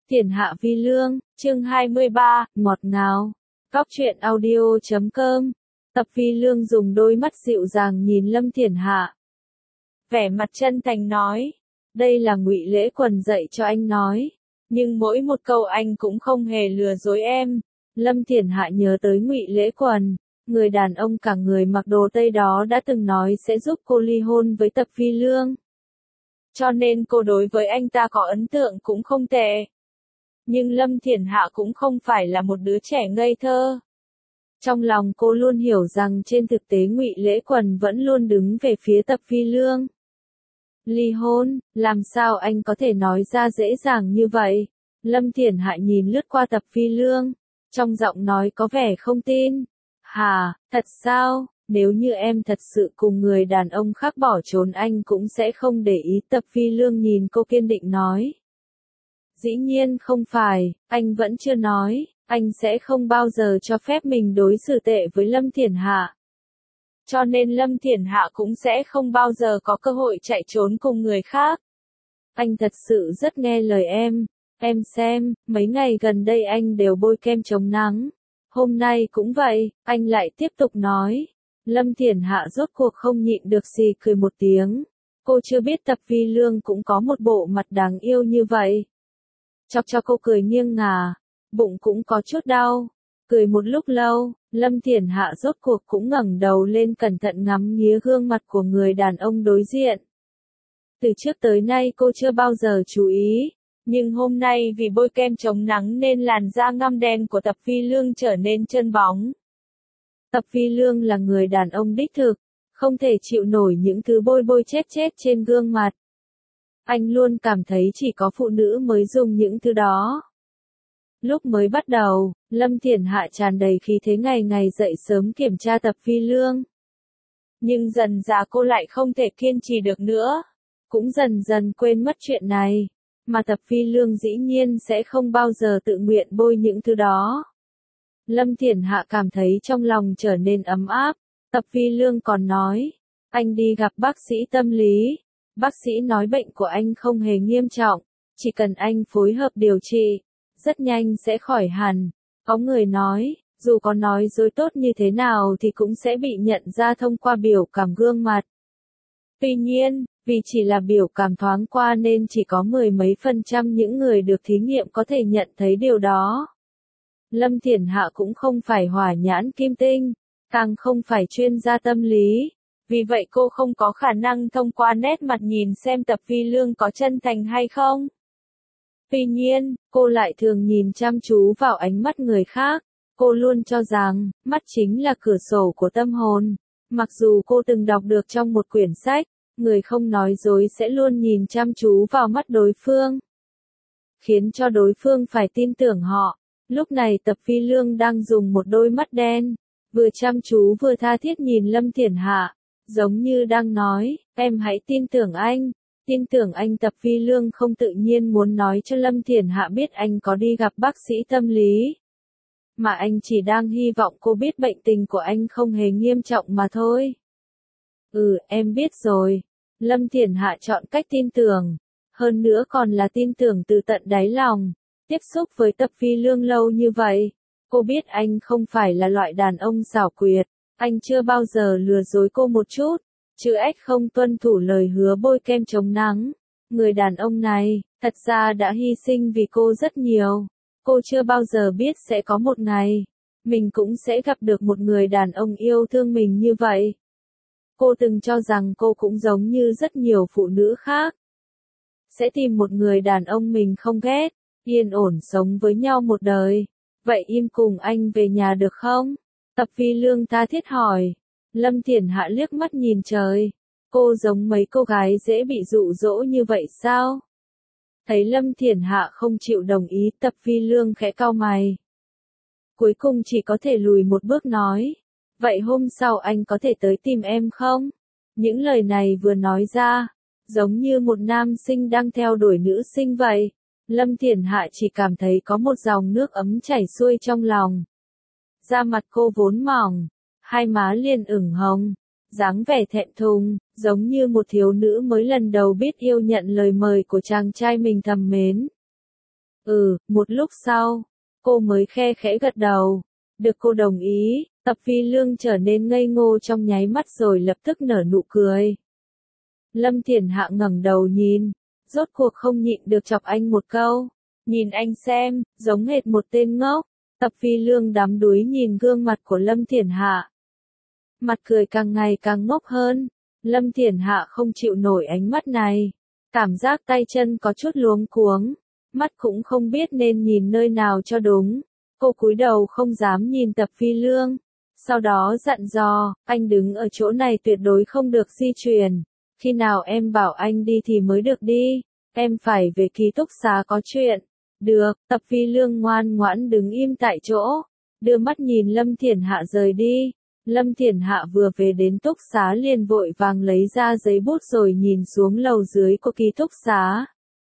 Thiên Hạ Vi Lương, chương 23, ngọt ngào. Cóc truyện audio.com. Tập Vi Lương dùng đôi mắt dịu dàng nhìn Lâm Thiên Hạ. Vẻ mặt chân thành nói, đây là Ngụy Lễ Quần dạy cho anh nói, nhưng mỗi một câu anh cũng không hề lừa dối em. Lâm Thiên Hạ nhớ tới Ngụy Lễ Quần, người đàn ông cả người mặc đồ tây đó đã từng nói sẽ giúp cô ly hôn với Tập Vi Lương. Cho nên cô đối với anh ta có ấn tượng cũng không tệ. Nhưng Lâm Thiên Hạ cũng không phải là một đứa trẻ ngây thơ. Trong lòng cô luôn hiểu rằng trên thực tế Ngụy Lễ Quần vẫn luôn đứng về phía Tập Vi Lương. Ly hôn, làm sao anh có thể nói ra dễ dàng như vậy? Lâm Thiên Hạ nhìn lướt qua Tập Vi Lương, trong giọng nói có vẻ không tin. Hà, thật sao? Nếu như em thật sự cùng người đàn ông khác bỏ trốn anh cũng sẽ không để ý. Tập Vi Lương nhìn cô kiên định nói. Dĩ nhiên không phải, anh vẫn chưa nói, anh sẽ không bao giờ cho phép mình đối xử tệ với Lâm Thiên Hạ. Cho nên Lâm Thiên Hạ cũng sẽ không bao giờ có cơ hội chạy trốn cùng người khác. Anh thật sự rất nghe lời em xem, mấy ngày gần đây anh đều bôi kem chống nắng. Hôm nay cũng vậy, anh lại tiếp tục nói. Lâm Thiên Hạ rốt cuộc không nhịn được gì cười một tiếng. Cô chưa biết Tập Vi Lương cũng có một bộ mặt đáng yêu như vậy. Chọc cho cô cười nghiêng ngả, bụng cũng có chút đau. Cười một lúc lâu, Lâm Thiên Hạ rốt cuộc cũng ngẩng đầu lên cẩn thận ngắm nghía gương mặt của người đàn ông đối diện. Từ trước tới nay cô chưa bao giờ chú ý, nhưng hôm nay vì bôi kem chống nắng nên làn da ngăm đen của Tập Vi Lương trở nên chân bóng. Tập Vi Lương là người đàn ông đích thực, không thể chịu nổi những thứ bôi chết trên gương mặt. Anh luôn cảm thấy chỉ có phụ nữ mới dùng những thứ đó. Lúc mới bắt đầu, Lâm Thiên Hạ tràn đầy khí thế ngày ngày dậy sớm kiểm tra Tập Vi Lương. Nhưng dần dà cô lại không thể kiên trì được nữa. Cũng dần dần quên mất chuyện này. Mà Tập Vi Lương dĩ nhiên sẽ không bao giờ tự nguyện bôi những thứ đó. Lâm Thiên Hạ cảm thấy trong lòng trở nên ấm áp. Tập Vi Lương còn nói, anh đi gặp bác sĩ tâm lý. Bác sĩ nói bệnh của anh không hề nghiêm trọng, chỉ cần anh phối hợp điều trị, rất nhanh sẽ khỏi hẳn. Có người nói, dù có nói dối tốt như thế nào thì cũng sẽ bị nhận ra thông qua biểu cảm gương mặt. Tuy nhiên, vì chỉ là biểu cảm thoáng qua nên chỉ có mười mấy % những người được thí nghiệm có thể nhận thấy điều đó. Lâm Thiên Hạ cũng không phải hỏa nhãn kim tinh, càng không phải chuyên gia tâm lý. Vì vậy cô không có khả năng thông qua nét mặt nhìn xem Tập Vi Lương có chân thành hay không. Tuy nhiên, cô lại thường nhìn chăm chú vào ánh mắt người khác. Cô luôn cho rằng, mắt chính là cửa sổ của tâm hồn. Mặc dù cô từng đọc được trong một quyển sách, người không nói dối sẽ luôn nhìn chăm chú vào mắt đối phương, khiến cho đối phương phải tin tưởng họ. Lúc này Tập Vi Lương đang dùng một đôi mắt đen, vừa chăm chú vừa tha thiết nhìn Lâm Thiên Hạ. Giống như đang nói, em hãy tin tưởng anh. Tin tưởng anh. Tập Vi Lương không tự nhiên muốn nói cho Lâm Thiên Hạ biết anh có đi gặp bác sĩ tâm lý. Mà anh chỉ đang hy vọng cô biết bệnh tình của anh không hề nghiêm trọng mà thôi. Em biết rồi. Lâm Thiên Hạ chọn cách tin tưởng. Hơn nữa còn là tin tưởng từ tận đáy lòng. Tiếp xúc với Tập Vi Lương lâu như vậy, cô biết anh không phải là loại đàn ông xảo quyệt. Anh chưa bao giờ lừa dối cô một chút, chứ ếch không tuân thủ lời hứa bôi kem chống nắng. Người đàn ông này, thật ra đã hy sinh vì cô rất nhiều. Cô chưa bao giờ biết sẽ có một ngày, mình cũng sẽ gặp được một người đàn ông yêu thương mình như vậy. Cô từng cho rằng cô cũng giống như rất nhiều phụ nữ khác. Sẽ tìm một người đàn ông mình không ghét, yên ổn sống với nhau một đời. Vậy im cùng anh về nhà được không? Tập Vi Lương tha thiết hỏi. Lâm Thiên Hạ liếc mắt nhìn trời. Cô giống mấy cô gái dễ bị dụ dỗ như vậy sao? Thấy Lâm Thiên Hạ không chịu đồng ý, Tập Vi Lương khẽ cau mày. Cuối cùng chỉ có thể lùi một bước nói. Vậy hôm sau anh có thể tới tìm em không? Những lời này vừa nói ra, giống như một nam sinh đang theo đuổi nữ sinh vậy. Lâm Thiên Hạ chỉ cảm thấy có một dòng nước ấm chảy xuôi trong lòng. Da mặt cô vốn mỏng, hai má liền ửng hồng, dáng vẻ thẹn thùng, giống như một thiếu nữ mới lần đầu biết yêu nhận lời mời của chàng trai mình thầm mến. Một lúc sau, cô mới khe khẽ gật đầu. Được cô đồng ý, Tập Phi Lương trở nên ngây ngô trong nháy mắt rồi lập tức nở nụ cười. Lâm Thiển Hạ ngẩng đầu nhìn, rốt cuộc không nhịn được chọc anh một câu. Nhìn anh xem, giống hệt một tên ngốc. Tập Phi Lương đắm đuối nhìn gương mặt của Lâm Thiển Hạ. Mặt cười càng ngày càng ngốc hơn. Lâm Thiển Hạ không chịu nổi ánh mắt này. Cảm giác tay chân có chút luống cuống. Mắt cũng không biết nên nhìn nơi nào cho đúng. Cô cúi đầu không dám nhìn Tập Phi Lương. Sau đó dặn dò, anh đứng ở chỗ này tuyệt đối không được di chuyển. Khi nào em bảo anh đi thì mới được đi. Em phải về ký túc xá có chuyện. Được, Tập Phi Lương ngoan ngoãn đứng im tại chỗ. Đưa mắt nhìn Lâm Thiển Hạ rời đi. Lâm Thiển Hạ vừa về đến túc xá liền vội vàng lấy ra giấy bút rồi nhìn xuống lầu dưới của ký túc xá.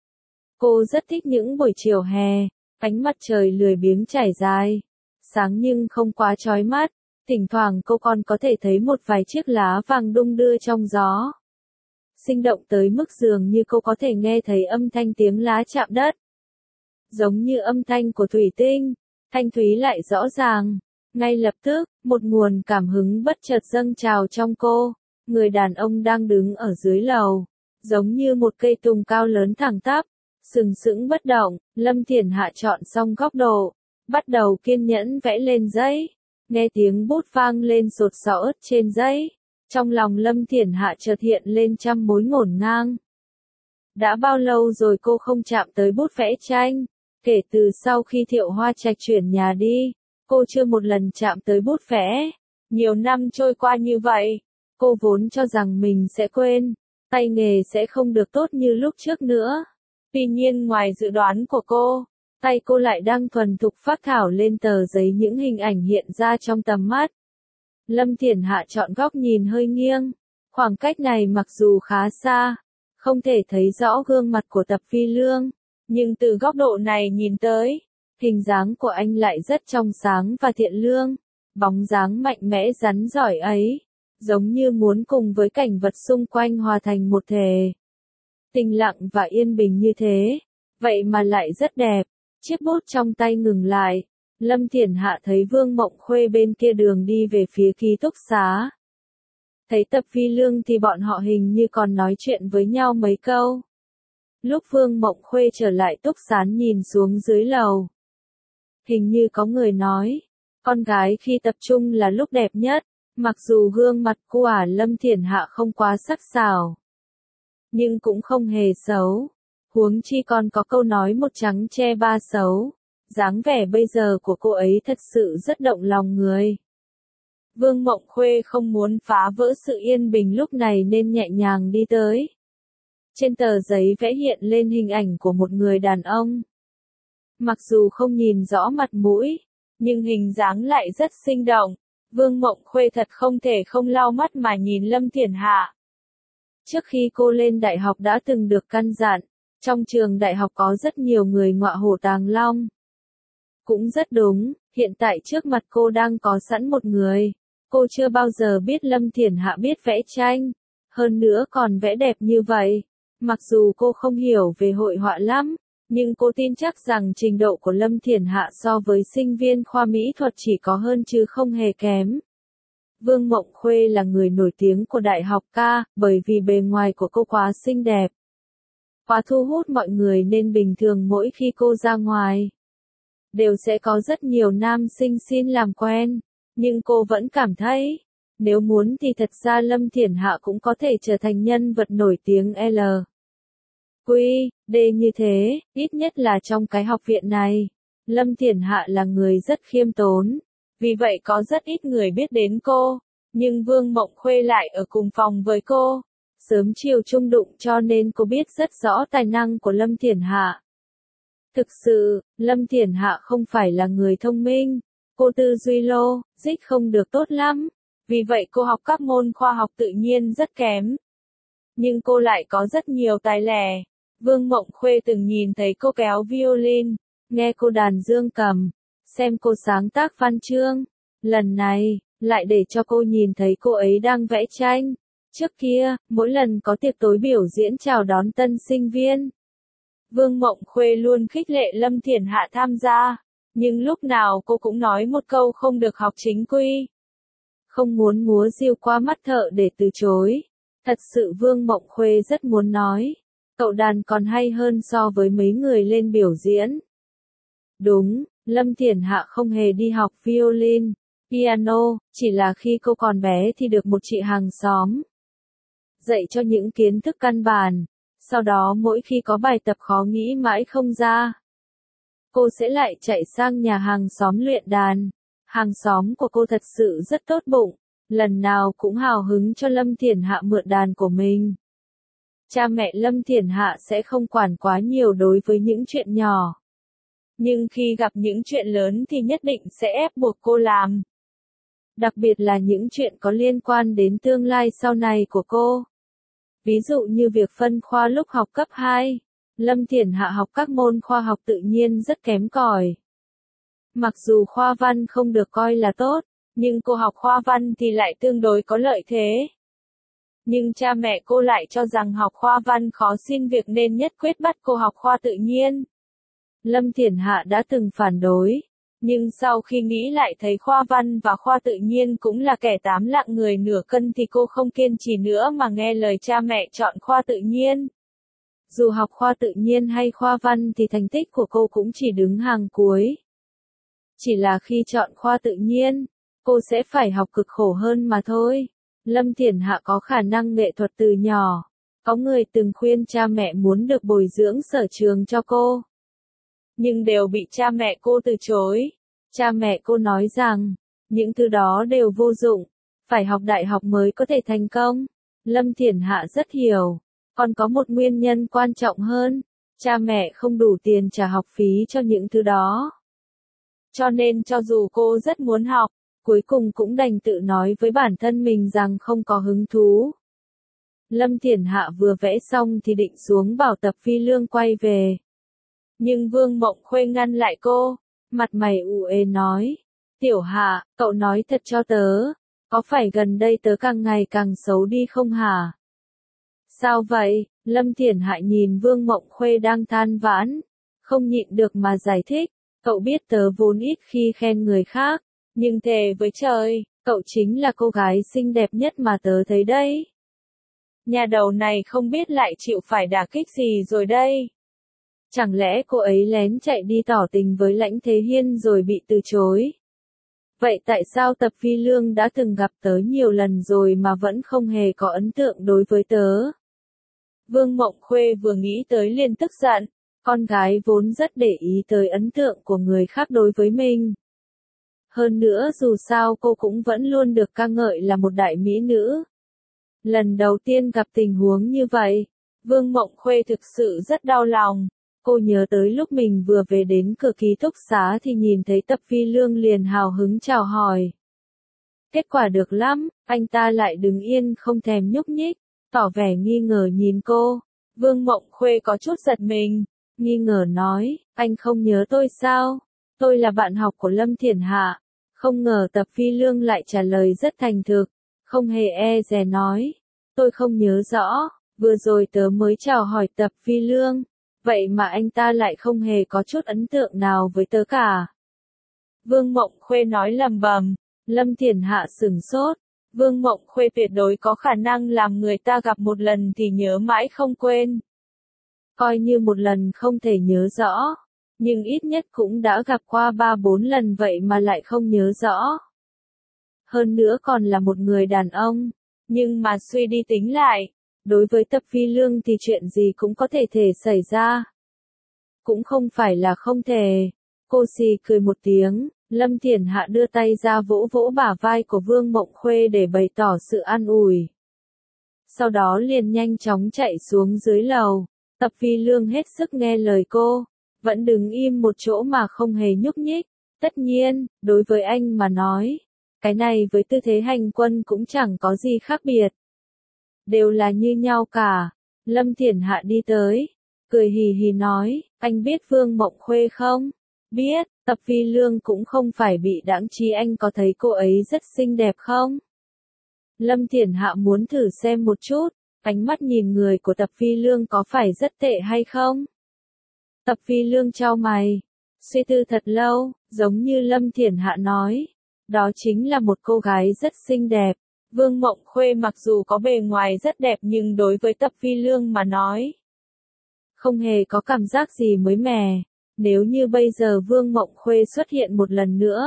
Cô rất thích những buổi chiều hè, ánh mặt trời lười biếng trải dài, sáng nhưng không quá chói mắt, thỉnh thoảng cô còn có thể thấy một vài chiếc lá vàng đung đưa trong gió. Sinh động tới mức dường như cô có thể nghe thấy âm thanh tiếng lá chạm đất. Giống như âm thanh của thủy tinh, thanh thúy lại rõ ràng. Ngay lập tức, một nguồn cảm hứng bất chợt dâng trào trong cô. Người đàn ông đang đứng ở dưới lầu, giống như một cây tùng cao lớn thẳng tắp, sừng sững bất động. Lâm Thiển Hạ chọn xong góc độ, bắt đầu kiên nhẫn vẽ lên giấy. Nghe tiếng bút vang lên sột soạt trên giấy, trong lòng Lâm Thiển Hạ chợt hiện lên trăm mối ngổn ngang. Đã bao lâu rồi cô không chạm tới bút vẽ tranh? Kể từ sau khi Thiệu Hoa Trạch chuyển nhà đi, cô chưa một lần chạm tới bút vẽ. Nhiều năm trôi qua như vậy, cô vốn cho rằng mình sẽ quên, tay nghề sẽ không được tốt như lúc trước nữa. Tuy nhiên ngoài dự đoán của cô, tay cô lại đang thuần thục phác thảo lên tờ giấy những hình ảnh hiện ra trong tầm mắt. Lâm Thiển Hạ chọn góc nhìn hơi nghiêng. Khoảng cách này mặc dù khá xa, không thể thấy rõ gương mặt của Tập Phi Lương, nhưng từ góc độ này nhìn tới, hình dáng của anh lại rất trong sáng và thiện lương. Bóng dáng mạnh mẽ rắn giỏi ấy, giống như muốn cùng với cảnh vật xung quanh hòa thành một thể. Tĩnh lặng và yên bình như thế, vậy mà lại rất đẹp. Chiếc bút trong tay ngừng lại, Lâm Thiển Hạ thấy Vương Mộng Khuê bên kia đường đi về phía ký túc xá. Thấy Tập Phi Lương thì bọn họ hình như còn nói chuyện với nhau mấy câu. Lúc Vương Mộng Khuê trở lại túc xá nhìn xuống dưới lầu, hình như có người nói, con gái khi tập trung là lúc đẹp nhất. Mặc dù gương mặt của Lâm Thiển Hạ không quá sắc sảo, nhưng cũng không hề xấu. Huống chi còn có câu nói một trắng che ba xấu. Dáng vẻ bây giờ của cô ấy thật sự rất động lòng người. Vương Mộng Khuê không muốn phá vỡ sự yên bình lúc này nên nhẹ nhàng đi tới. Trên tờ giấy vẽ hiện lên hình ảnh của một người đàn ông. Mặc dù không nhìn rõ mặt mũi, nhưng hình dáng lại rất sinh động. Vương Mộng Khuê thật không thể không lau mắt mà nhìn Lâm Thiển Hạ. Trước khi cô lên đại học đã từng được căn dặn, trong trường đại học có rất nhiều người ngọa hổ tàng long. Cũng rất đúng, hiện tại trước mặt cô đang có sẵn một người. Cô chưa bao giờ biết Lâm Thiển Hạ biết vẽ tranh, hơn nữa còn vẽ đẹp như vậy. Mặc dù cô không hiểu về hội họa lắm, nhưng cô tin chắc rằng trình độ của Lâm Thiển Hạ so với sinh viên khoa mỹ thuật chỉ có hơn chứ không hề kém. Vương Mộng Khuê là người nổi tiếng của Đại học Ca, bởi vì bề ngoài của cô quá xinh đẹp, quá thu hút mọi người nên bình thường mỗi khi cô ra ngoài, đều sẽ có rất nhiều nam sinh xin làm quen. Nhưng cô vẫn cảm thấy, nếu muốn thì thật ra Lâm Thiển Hạ cũng có thể trở thành nhân vật nổi tiếng L. Quy, D như thế, ít nhất là trong cái học viện này. Lâm Thiển Hạ là người rất khiêm tốn, vì vậy có rất ít người biết đến cô. Nhưng Vương Mộng Khuê lại ở cùng phòng với cô, sớm chiều chung đụng cho nên cô biết rất rõ tài năng của Lâm Thiển Hạ. Thực sự, Lâm Thiển Hạ không phải là người thông minh. Cô tư duy logic không được tốt lắm, vì vậy cô học các môn khoa học tự nhiên rất kém. Nhưng cô lại có rất nhiều tài lẻ. Vương Mộng Khuê từng nhìn thấy cô kéo violin, nghe cô đàn dương cầm, xem cô sáng tác văn chương. Lần này, lại để cho cô nhìn thấy cô ấy đang vẽ tranh. Trước kia, mỗi lần có tiệc tối biểu diễn chào đón tân sinh viên, Vương Mộng Khuê luôn khích lệ Lâm Thiển Hạ tham gia, nhưng lúc nào cô cũng nói một câu không được học chính quy. Không muốn múa diều qua mắt thợ để từ chối. Thật sự Vương Mộng Khuê rất muốn nói, cậu đàn còn hay hơn so với mấy người lên biểu diễn. Đúng, Lâm Thiển Hạ không hề đi học violin, piano, chỉ là khi cô còn bé thì được một chị hàng xóm dạy cho những kiến thức căn bản, sau đó mỗi khi có bài tập khó nghĩ mãi không ra, cô sẽ lại chạy sang nhà hàng xóm luyện đàn. Hàng xóm của cô thật sự rất tốt bụng, lần nào cũng hào hứng cho Lâm Thiển Hạ mượn đàn của mình. Cha mẹ Lâm Thiển Hạ sẽ không quản quá nhiều đối với những chuyện nhỏ. Nhưng khi gặp những chuyện lớn thì nhất định sẽ ép buộc cô làm. Đặc biệt là những chuyện có liên quan đến tương lai sau này của cô. Ví dụ như việc phân khoa lúc học cấp 2, Lâm Thiển Hạ học các môn khoa học tự nhiên rất kém cỏi. Mặc dù khoa văn không được coi là tốt, nhưng cô học khoa văn thì lại tương đối có lợi thế. Nhưng cha mẹ cô lại cho rằng học khoa văn khó xin việc nên nhất quyết bắt cô học khoa tự nhiên. Lâm Thiển Hạ đã từng phản đối, nhưng sau khi nghĩ lại thấy khoa văn và khoa tự nhiên cũng là kẻ tám lạng người nửa cân thì cô không kiên trì nữa mà nghe lời cha mẹ chọn khoa tự nhiên. Dù học khoa tự nhiên hay khoa văn thì thành tích của cô cũng chỉ đứng hàng cuối. Chỉ là khi chọn khoa tự nhiên, cô sẽ phải học cực khổ hơn mà thôi. Lâm Thiển Hạ có khả năng nghệ thuật từ nhỏ. Có người từng khuyên cha mẹ muốn được bồi dưỡng sở trường cho cô, nhưng đều bị cha mẹ cô từ chối. Cha mẹ cô nói rằng, những thứ đó đều vô dụng, phải học đại học mới có thể thành công. Lâm Thiển Hạ rất hiểu, còn có một nguyên nhân quan trọng hơn, cha mẹ không đủ tiền trả học phí cho những thứ đó. Cho nên cho dù cô rất muốn học, cuối cùng cũng đành tự nói với bản thân mình rằng không có hứng thú. Lâm Thiển Hạ vừa vẽ xong thì định xuống bảo tập Phi Lương quay về. Nhưng Vương Mộng Khuê ngăn lại cô, mặt mày ủ ê nói, Tiểu Hạ, cậu nói thật cho tớ, có phải gần đây tớ càng ngày càng xấu đi không hả? Sao vậy? Lâm Thiển Hạ nhìn Vương Mộng Khuê đang than vãn, không nhịn được mà giải thích, cậu biết tớ vốn ít khi khen người khác, nhưng thề với trời, cậu chính là cô gái xinh đẹp nhất mà tớ thấy đấy. Nhà đầu này không biết lại chịu phải đả kích gì rồi đây. Chẳng lẽ cô ấy lén chạy đi tỏ tình với Lãnh Thế Hiên rồi bị từ chối? Vậy tại sao Tập Phi Lương đã từng gặp tớ nhiều lần rồi mà vẫn không hề có ấn tượng đối với tớ? Vương Mộng Khuê vừa nghĩ tới liền tức giận, con gái vốn rất để ý tới ấn tượng của người khác đối với mình. Hơn nữa dù sao cô cũng vẫn luôn được ca ngợi là một đại mỹ nữ. Lần đầu tiên gặp tình huống như vậy, Vương Mộng Khuê thực sự rất đau lòng. Cô nhớ tới lúc mình vừa về đến cửa ký túc xá thì nhìn thấy Tập Phi Lương liền hào hứng chào hỏi. Kết quả được lắm, anh ta lại đứng yên không thèm nhúc nhích, tỏ vẻ nghi ngờ nhìn cô. Vương Mộng Khuê có chút giật mình, nghi ngờ nói, anh không nhớ tôi sao? Tôi là bạn học của Lâm Thiển Hạ. Không ngờ Tập Phi Lương lại trả lời rất thành thực, không hề e dè nói. Tôi không nhớ rõ, vừa rồi tớ mới chào hỏi Tập Phi Lương. Vậy mà anh ta lại không hề có chút ấn tượng nào với tớ cả. Vương Mộng Khuê nói lầm bầm, Lâm Thiển Hạ sửng sốt. Vương Mộng Khuê tuyệt đối có khả năng làm người ta gặp một lần thì nhớ mãi không quên. Coi như một lần không thể nhớ rõ, nhưng ít nhất cũng đã gặp qua 3-4 lần vậy mà lại không nhớ rõ. Hơn nữa còn là một người đàn ông, nhưng mà suy đi tính lại, đối với Tập Phi Lương thì chuyện gì cũng có thể xảy ra. Cũng không phải là không thể. Cô xì cười một tiếng, Lâm Thiển Hạ đưa tay ra vỗ vỗ bả vai của Vương Mộng Khuê để bày tỏ sự an ủi. Sau đó liền nhanh chóng chạy xuống dưới lầu. Tập Phi Lương hết sức nghe lời cô, vẫn đứng im một chỗ mà không hề nhúc nhích. Tất nhiên, đối với anh mà nói, cái này với tư thế hành quân cũng chẳng có gì khác biệt. Đều là như nhau cả. Lâm Thiển Hạ đi tới, cười hì hì nói, anh biết Vương Mộng Khuê không? Biết, Tập Phi Lương cũng không phải bị đãng trí, anh có thấy cô ấy rất xinh đẹp không? Lâm Thiển Hạ muốn thử xem một chút, ánh mắt nhìn người của Tập Phi Lương có phải rất tệ hay không? Tập Phi Lương chau mày, suy tư thật lâu, giống như Lâm Thiển Hạ nói. Đó chính là một cô gái rất xinh đẹp. Vương Mộng Khuê mặc dù có bề ngoài rất đẹp nhưng đối với Tập Phi Lương mà nói, không hề có cảm giác gì mới mẻ. Nếu như bây giờ Vương Mộng Khuê xuất hiện một lần nữa,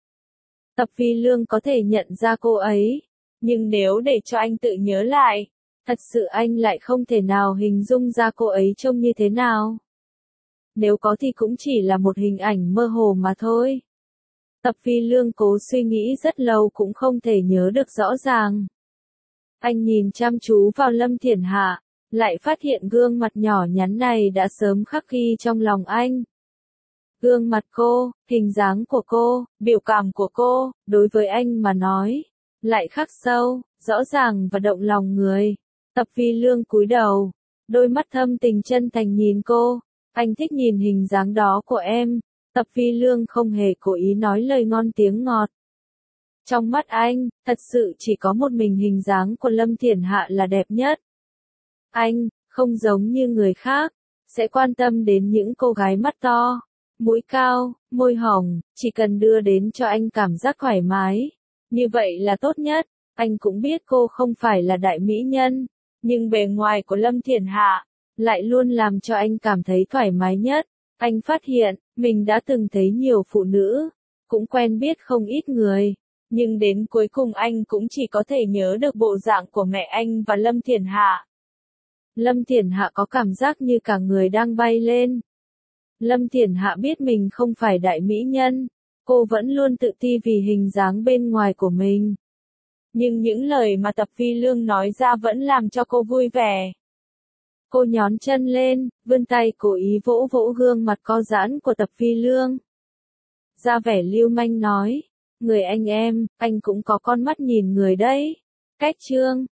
Tập Phi Lương có thể nhận ra cô ấy. Nhưng nếu để cho anh tự nhớ lại, thật sự anh lại không thể nào hình dung ra cô ấy trông như thế nào. Nếu có thì cũng chỉ là một hình ảnh mơ hồ mà thôi. Tập Phi Lương cố suy nghĩ rất lâu cũng không thể nhớ được rõ ràng. Anh nhìn chăm chú vào Lâm Thiển Hạ, lại phát hiện gương mặt nhỏ nhắn này đã sớm khắc ghi trong lòng anh. Gương mặt cô, hình dáng của cô, biểu cảm của cô, đối với anh mà nói, lại khắc sâu, rõ ràng và động lòng người. Tập Phi Lương cúi đầu, đôi mắt thâm tình chân thành nhìn cô. Anh thích nhìn hình dáng đó của em. Tập Phi Lương không hề cố ý nói lời ngon tiếng ngọt. Trong mắt anh, thật sự chỉ có một mình hình dáng của Lâm Thiển Hạ là đẹp nhất. Anh, không giống như người khác, sẽ quan tâm đến những cô gái mắt to, mũi cao, môi hồng, chỉ cần đưa đến cho anh cảm giác thoải mái. Như vậy là tốt nhất. Anh cũng biết cô không phải là đại mỹ nhân, nhưng bề ngoài của Lâm Thiển Hạ lại luôn làm cho anh cảm thấy thoải mái nhất. Anh phát hiện, mình đã từng thấy nhiều phụ nữ, cũng quen biết không ít người, nhưng đến cuối cùng anh cũng chỉ có thể nhớ được bộ dạng của mẹ anh và Lâm Thiển Hạ. Lâm Thiển Hạ có cảm giác như cả người đang bay lên. Lâm Thiển Hạ biết mình không phải đại mỹ nhân, cô vẫn luôn tự ti vì hình dáng bên ngoài của mình. Nhưng những lời mà Tập Phi Lương nói ra vẫn làm cho cô vui vẻ. Cô nhón chân lên, vươn tay cố ý vỗ vỗ gương mặt co giãn của Tập Phi Lương. Ra vẻ lưu manh nói, người anh em, anh cũng có con mắt nhìn người đấy. Cách chương